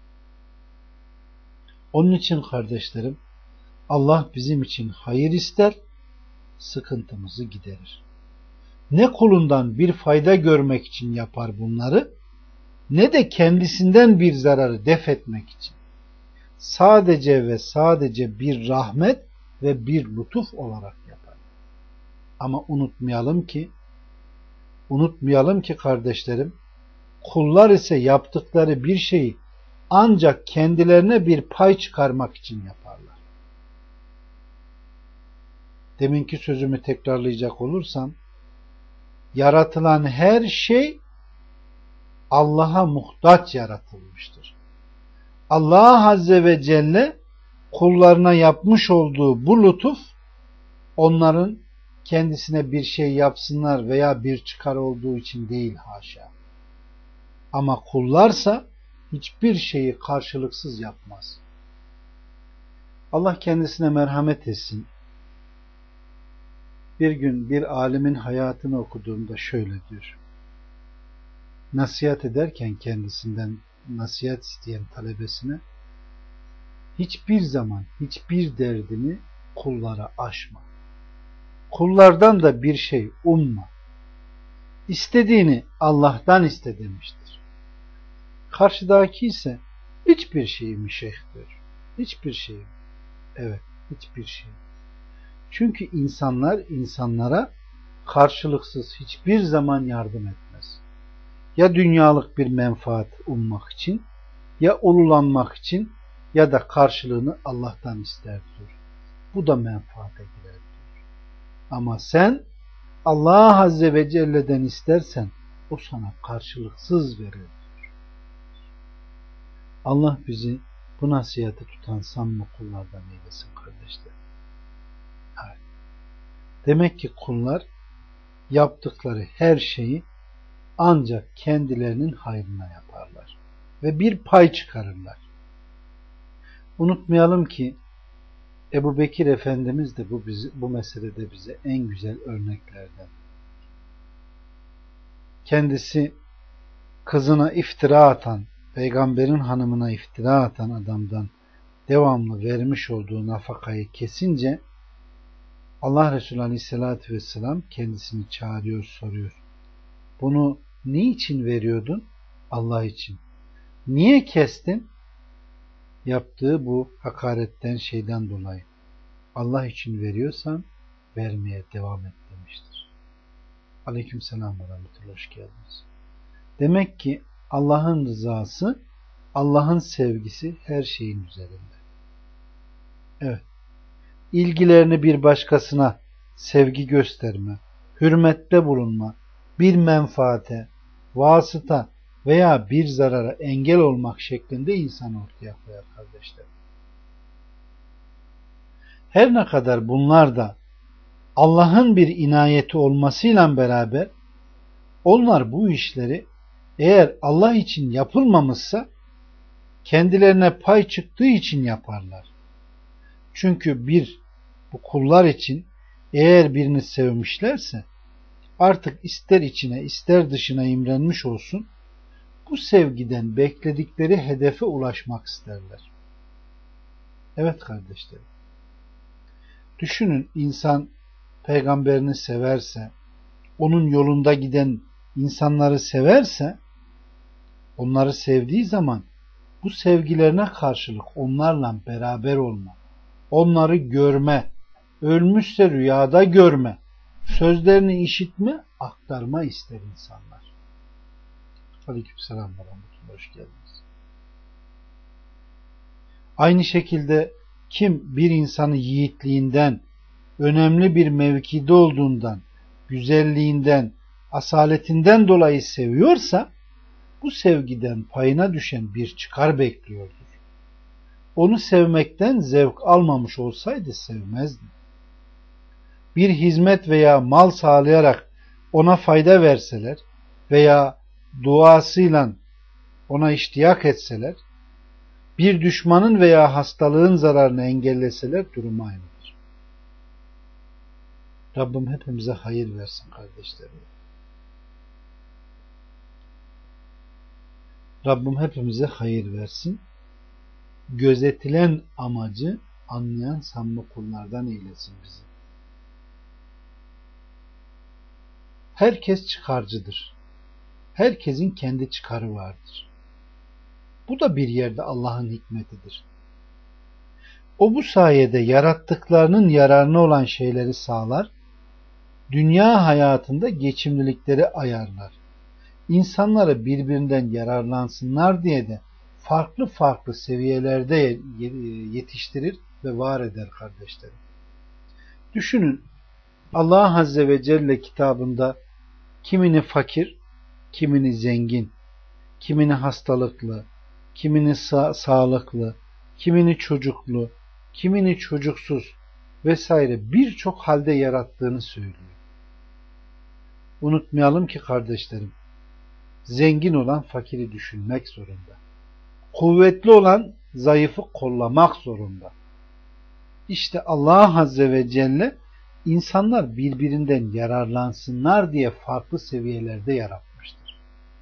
Onun için kardeşlerim, Allah bizim için hayır ister, sıkıntımızı giderir. Ne kulundan bir fayda görmek için yapar bunları, ne de kendisinden bir zararı def etmek için. Sadece ve sadece bir rahmet ve bir lütuf olarak yapar. Ama unutmayalım ki, unutmayalım ki kardeşlerim, kullar ise yaptıkları bir şeyi ancak kendilerine bir pay çıkarmak için yaparlar. Deminki sözümü tekrarlayacak olursam, yaratılan her şey Allah'a muhtaç yaratılmıştır. Allah Azze ve Celle kullarına yapmış olduğu bu lütuf, onların kendisine bir şey yapsınlar veya bir çıkar olduğu için değil, haşa. Ama kullarsa hiçbir şeyi karşılıksız yapmaz. Allah kendisine merhamet etsin. Bir gün bir alimin hayatını okuduğumda şöyle diyor. Nasihat ederken kendisinden nasihat isteyen talebesine, hiçbir zaman hiçbir derdini kullara aşma. kullardan da bir şey umma. İstediğini Allah'tan iste demiştir. Karşıdaki ise hiçbir şey mi şeyh diyor. Hiçbir şey mi? Evet, hiçbir şey. Çünkü insanlar insanlara karşılıksız hiçbir zaman yardım etmez. Ya dünyalık bir menfaat ummak için, ya ululanmak için, ya da karşılığını Allah'tan ister diyor. Bu da menfaate girer diyor. Ama sen Allah Azze ve Celle'den istersen o sana karşılıksız verir diyor. Allah bizi bu nasihati tutan samimi kullardan eylesin kardeşler. Evet. Demek ki kullar yaptıkları her şeyi ancak kendilerinin hayrına yaparlar ve bir pay çıkarırlar. Unutmayalım ki Ebu Bekir Efendimiz de bu, bizi, bu meselede bize en güzel örneklerden. Kendisi kızına iftira atan, peygamberin hanımına iftira atan adamdan devamlı vermiş olduğu nafakayı kesince Allah Resulü Aleyhisselatü Vesselam kendisini çağırıyor, soruyor. Bunu niçin veriyordun? Allah için. Niye kestin? Yaptığı bu hakaretten, şeyden dolayı. Allah için veriyorsan vermeye devam et demiştir. Aleykümselam ve rahmetullah, hoş geldiniz. Demek ki Allah'ın rızası, Allah'ın sevgisi her şeyin üzerinde. Evet. İlgilerini bir başkasına sevgi gösterme, hürmette bulunma, bir menfaate, vasıta veya bir zarara engel olmak şeklinde insan ortaya koyar kardeşler. Her ne kadar bunlar da Allah'ın bir inayeti olmasıyla beraber onlar bu işleri eğer Allah için yapılmamışsa kendilerine pay çıktığı için yaparlar. Çünkü bir bu kullar için eğer birini sevmişlerse artık ister içine ister dışına imrenmiş olsun bu sevgiden bekledikleri hedefe ulaşmak isterler. Evet kardeşlerim. Düşünün, insan peygamberini severse, onun yolunda giden insanları severse, onları sevdiği zaman bu sevgilerine karşılık onlarla beraber olma, onları görme, ölmüşse rüyada görme, sözlerini işitme, aktarma ister insanlar. Aleykümselam ve rahmetullah, hoş geldiniz. Aynı şekilde kim bir insanı yiğitliğinden, önemli bir mevkide olduğundan, güzelliğinden, asaletinden dolayı seviyorsa, bu sevgiden payına düşen bir çıkar bekliyordur. Onu sevmekten zevk almamış olsaydı sevmezdi. Bir hizmet veya mal sağlayarak ona fayda verseler veya duasıyla ona iştiyak etseler, bir düşmanın veya hastalığın zararını engelleseler durumu aynıdır. Rabbim hepimize hayır versin kardeşlerim. Rabbim hepimize hayır versin. Gözetilen amacı anlayan samimi kullardan eylesin bizi. Herkes çıkarcıdır. Herkesin kendi çıkarı vardır. Bu da bir yerde Allah'ın hikmetidir. O bu sayede yarattıklarının yararına olan şeyleri sağlar, dünya hayatında geçimlilikleri ayarlar. İnsanları birbirinden yararlansınlar diye de farklı farklı seviyelerde yetiştirir ve var eder kardeşlerim. Düşünün, Allah Azze ve Celle kitabında kimini fakir, kimini zengin, kimini hastalıklı, kimini sa- sağlıklı, kimini çocuklu, kimini çocuksuz vesaire birçok halde yarattığını söylüyor. Unutmayalım ki kardeşlerim, zengin olan fakiri düşünmek zorunda. Kuvvetli olan zayıfı kollamak zorunda. İşte Allah Azze ve Celle insanlar birbirinden yararlansınlar diye farklı seviyelerde yaratmıştır.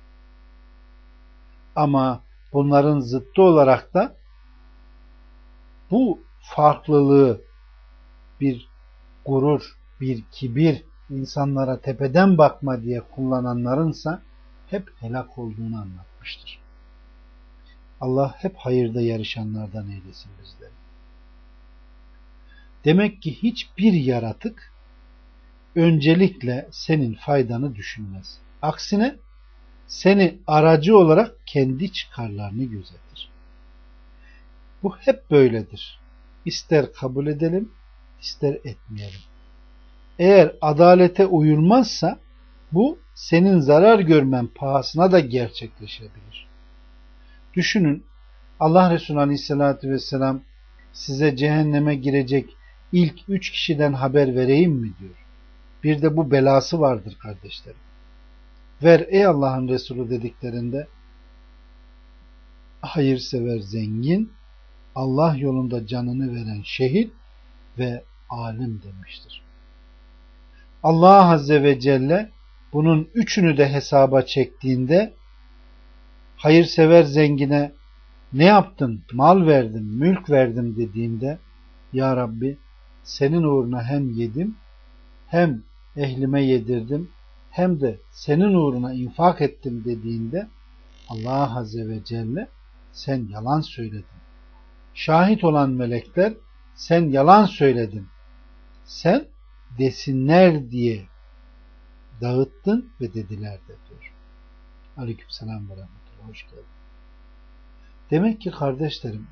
Ama bunların zıttı olarak da bu farklılığı bir gurur bir kibir, insanlara tepeden bakma diye kullananlarınsa hep helak olduğunu anlatmıştır. Allah hep hayırda yarışanlardan eylesin bizleri. Demek ki hiçbir yaratık öncelikle senin faydanı düşünmez. Aksine seni aracı olarak kendi çıkarlarını gözetir. Bu hep böyledir. İster kabul edelim, ister etmeyelim. Eğer adalete uyulmazsa bu senin zarar görmen pahasına da gerçekleşebilir. Düşünün, Allah Resulü Aleyhisselatü Vesselam size cehenneme girecek ilk üç kişiden haber vereyim mi diyor. Bir de bu belası vardır kardeşlerim. Ver ey Allah'ın Resulü dediklerinde hayırsever zengin, Allah yolunda canını veren şehit ve alim demiştir. Allah Azze ve Celle bunun üçünü de hesaba çektiğinde hayırsever zengine ne yaptın? Mal verdim, mülk verdim dediğinde Ya Rabbi senin uğruna hem yedim, hem ehlime yedirdim, hem de senin uğruna infak ettim dediğinde Allah Azze ve Celle sen yalan söyledin. Şahit olan melekler sen yalan söyledin. Sen desinler diye dağıttın ve dediler de diyor. Aleykümselam ve rahmetullah. Hoş geldin. Demek ki kardeşlerim,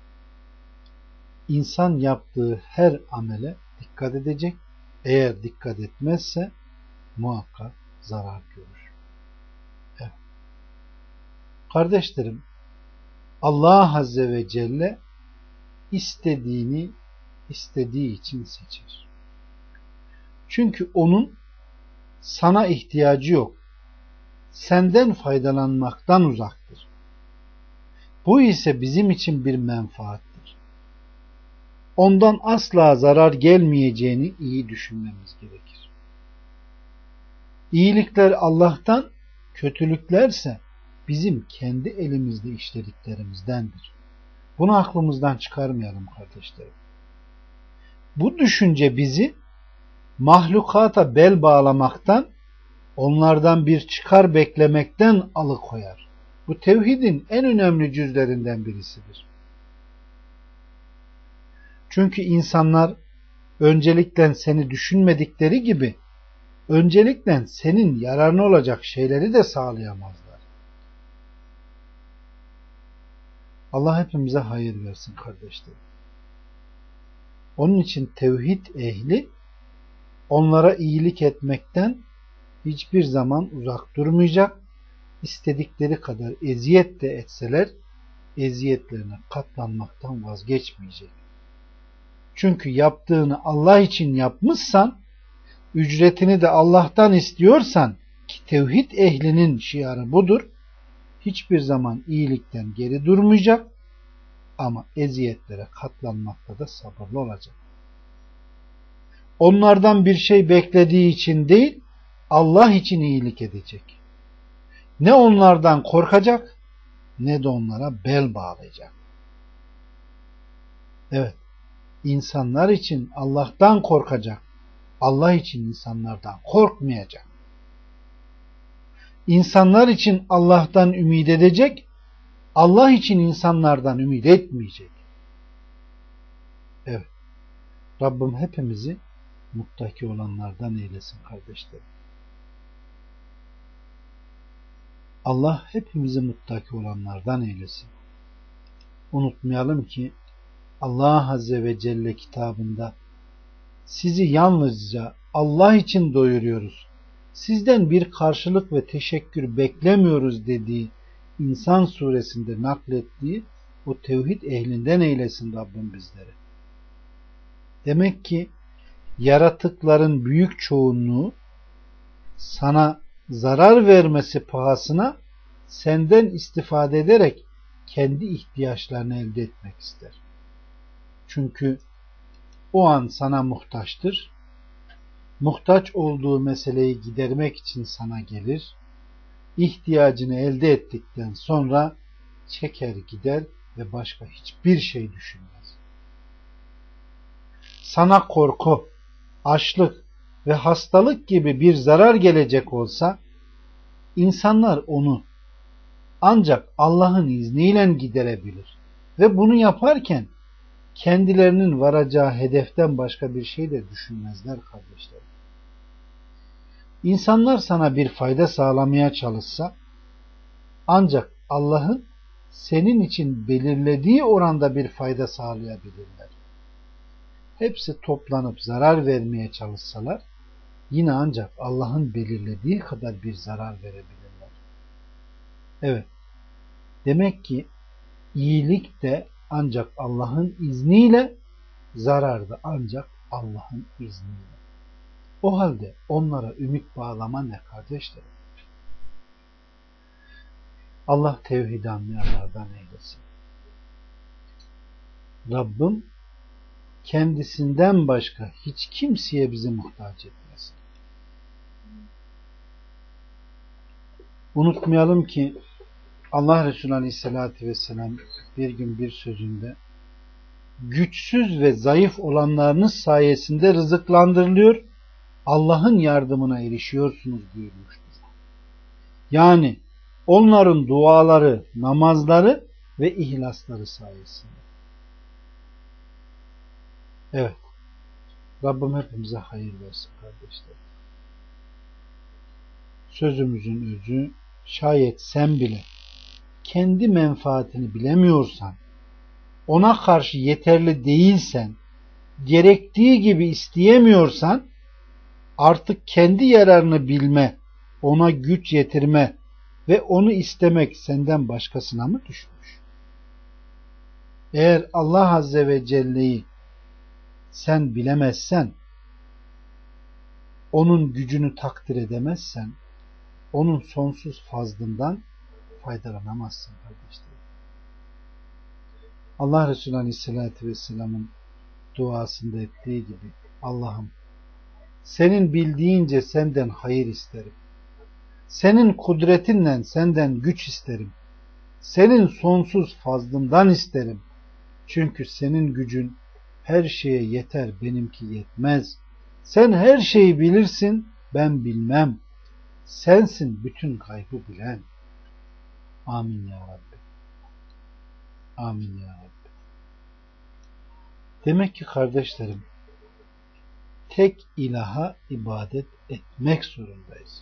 insan yaptığı her amele dikkat edecek. Eğer dikkat etmezse muhakkak zarar görür. Evet. Kardeşlerim, Allah Azze ve Celle istediğini istediği için seçer. Çünkü onun sana ihtiyacı yok. Senden faydalanmaktan uzaktır. Bu ise bizim için bir menfaattir. Ondan asla zarar gelmeyeceğini iyi düşünmemiz gerekir. İyilikler Allah'tan, kötülüklerse bizim kendi elimizde işlediklerimizdendir. Bunu aklımızdan çıkarmayalım kardeşlerim. Bu düşünce bizi mahlukata bel bağlamaktan, onlardan bir çıkar beklemekten alıkoyar. Bu tevhidin en önemli cüzlerinden birisidir. Çünkü insanlar öncelikle seni düşünmedikleri gibi öncelikle senin yararına olacak şeyleri de sağlayamazlar. Allah hepimize hayır versin kardeşlerim. Onun için tevhid ehli onlara iyilik etmekten hiçbir zaman uzak durmayacak. İstedikleri kadar eziyet de etseler eziyetlerine katlanmaktan vazgeçmeyecek. Çünkü yaptığını Allah için yapmışsan, ücretini de Allah'tan istiyorsan, ki tevhid ehlinin şiarı budur, hiçbir zaman iyilikten geri durmayacak ama eziyetlere katlanmakta da sabırlı olacak. Onlardan bir şey beklediği için değil, Allah için iyilik edecek. Ne onlardan korkacak, ne de onlara bel bağlayacak. Evet, insanlar için Allah'tan korkacak, Allah için insanlardan korkmayacak. İnsanlar için Allah'tan ümit edecek, Allah için insanlardan ümit etmeyecek. Evet, Rabbim hepimizi muttaki olanlardan eylesin kardeşlerim. Allah hepimizi muttaki olanlardan eylesin. Unutmayalım ki Allah Azze ve Celle kitabında sizi yalnızca Allah için doyuruyoruz, sizden bir karşılık ve teşekkür beklemiyoruz dediği İnsan suresinde naklettiği o tevhid ehlinden eylesin Rabbim bizleri. Demek ki yaratıkların büyük çoğunluğu sana zarar vermesi pahasına senden istifade ederek kendi ihtiyaçlarını elde etmek ister. Çünkü o an sana muhtaçtır. Muhtaç olduğu meseleyi gidermek için sana gelir. İhtiyacını elde ettikten sonra çeker gider ve başka hiçbir şey düşünmez. Sana korku, açlık, ve hastalık gibi bir zarar gelecek olsa, insanlar onu ancak Allah'ın izniyle giderebilir. Ve bunu yaparken kendilerinin varacağı hedeften başka bir şey de düşünmezler kardeşlerim. İnsanlar sana bir fayda sağlamaya çalışsa, ancak Allah'ın senin için belirlediği oranda bir fayda sağlayabilirler. Hepsi toplanıp zarar vermeye çalışsalar, yine ancak Allah'ın belirlediği kadar bir zarar verebilirler. Evet, demek ki iyilik de ancak Allah'ın izniyle, zarar da ancak Allah'ın izniyle. O halde onlara ümit bağlama ne kardeşlerim? Allah tevhid anlayanlardan eylesin. Rabbim kendisinden başka hiç kimseye bizi muhtaç etmesin. Unutmayalım ki Allah Resulü Aleyhisselatü Vesselam bir gün bir sözünde güçsüz ve zayıf olanlarınız sayesinde rızıklandırılıyor, Allah'ın yardımına erişiyorsunuz buyurmuştur. Yani onların duaları, namazları ve ihlasları sayesinde. Evet. Rabbim hepimize hayır versin kardeşler. Sözümüzün özü, şayet sen bile kendi menfaatini bilemiyorsan, ona karşı yeterli değilsen, gerektiği gibi isteyemiyorsan, artık kendi yararını bilme, ona güç yetirme ve onu istemek senden başkasına mı düşmüş? Eğer Allah Azze ve Celle'yi sen bilemezsen, onun gücünü takdir edemezsen, onun sonsuz fazlından faydalanamazsın kardeşlerim. Allah Resulü Aleyhisselatü Vesselam'ın duasında ettiği gibi, Allah'ım senin bildiğince senden hayır isterim. Senin kudretinle senden güç isterim. Senin sonsuz fazlından isterim. Çünkü senin gücün her şeye yeter, benimki yetmez. Sen her şeyi bilirsin, ben bilmem. Sensin bütün gaybı bilen. Amin ya Rabbi. Amin ya Rabbi. Demek ki kardeşlerim, tek ilaha ibadet etmek zorundayız.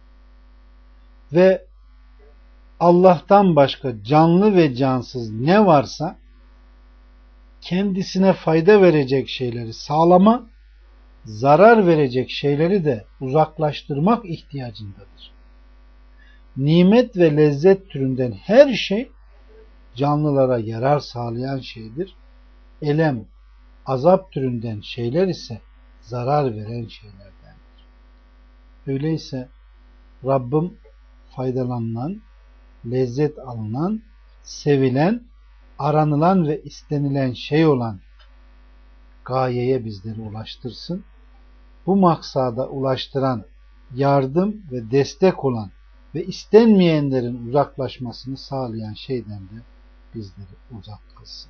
Ve Allah'tan başka canlı ve cansız ne varsa kendisine fayda verecek şeyleri sağlama, zarar verecek şeyleri de uzaklaştırmak ihtiyacındadır. Nimet ve lezzet türünden her şey canlılara yarar sağlayan şeydir. Elem, azap türünden şeyler ise zarar veren şeylerdendir. Öyleyse Rabbim faydalanılan, lezzet alınan, sevilen, aranılan ve istenilen şey olan gayeye bizleri ulaştırsın. Bu maksada ulaştıran, yardım ve destek olan ve istenmeyenlerin uzaklaşmasını sağlayan şeyden de bizleri uzak kılsın.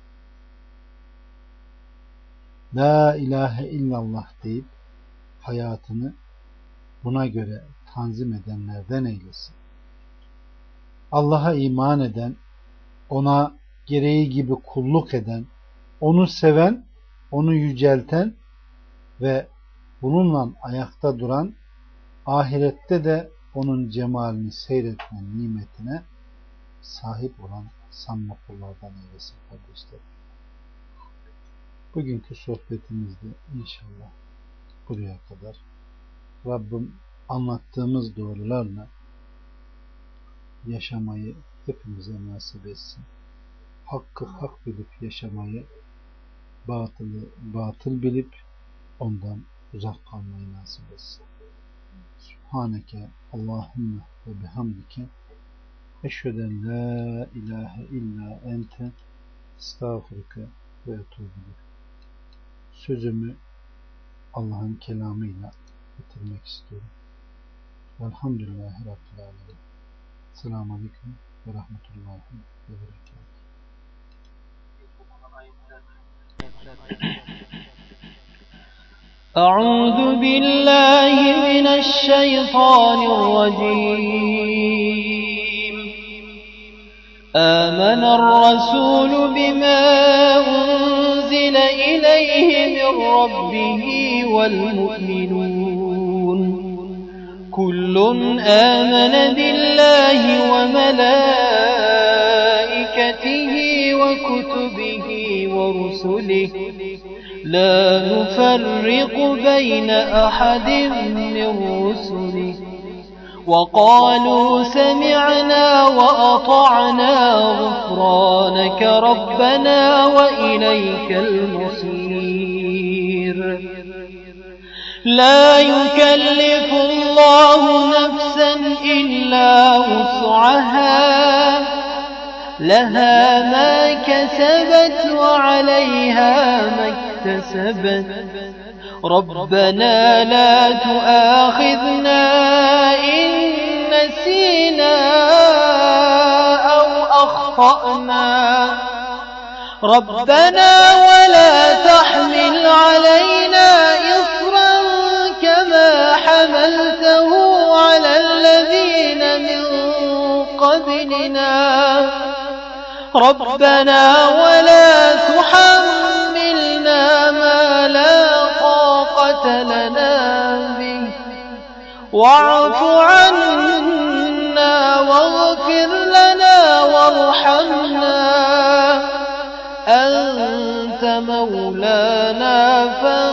La ilahe illallah deyip hayatını buna göre tanzim edenlerden eylesin. Allah'a iman eden, ona gereği gibi kulluk eden, onu seven, onu yücelten ve bununla ayakta duran, ahirette de onun cemalini seyretme nimetine sahip olan samimi kullardan eylesin kardeşlerim. Bugünkü sohbetimizde inşallah buraya kadar. Rabbim anlattığımız doğrularla yaşamayı hepimize nasip etsin. Hakkı hak bilip yaşamayı, batılı batıl bilip ondan uzak kalmayı nasip etsin. Subhaneke Allahümme ve bihamdike eşheden la ilahe illa ente estağfurke ve etûbü. Sözümü Allah'ın kelamıyla bitirmek istiyorum. Velhamdülillahi Rabbil alemin. Selamun aleyküm ve rahmetullahi ve berekatuhu. أعوذ بالله من الشيطان الرجيم. آمن الرسول بما أنزل إليه من ربه والمؤمنون كل آمن بالله وملائكته وكتبه ورسله لا نفرق بين أحد من رسله وقالوا سمعنا وأطعنا غفرانك ربنا وإليك المصير. لا يكلف الله نفسا إلا وسعها لها ما كسبت وعليها ما اكتسبت ربنا لا تؤاخذنا إن نسينا أو أخطأنا ربنا ولا تحمل علينا إصرا كما حملته على الذين من قبلنا ربنا ولا تحملنا ما لا طاقة لنا به واعف عنا واغفر لنا وارحمنا أنت مولانا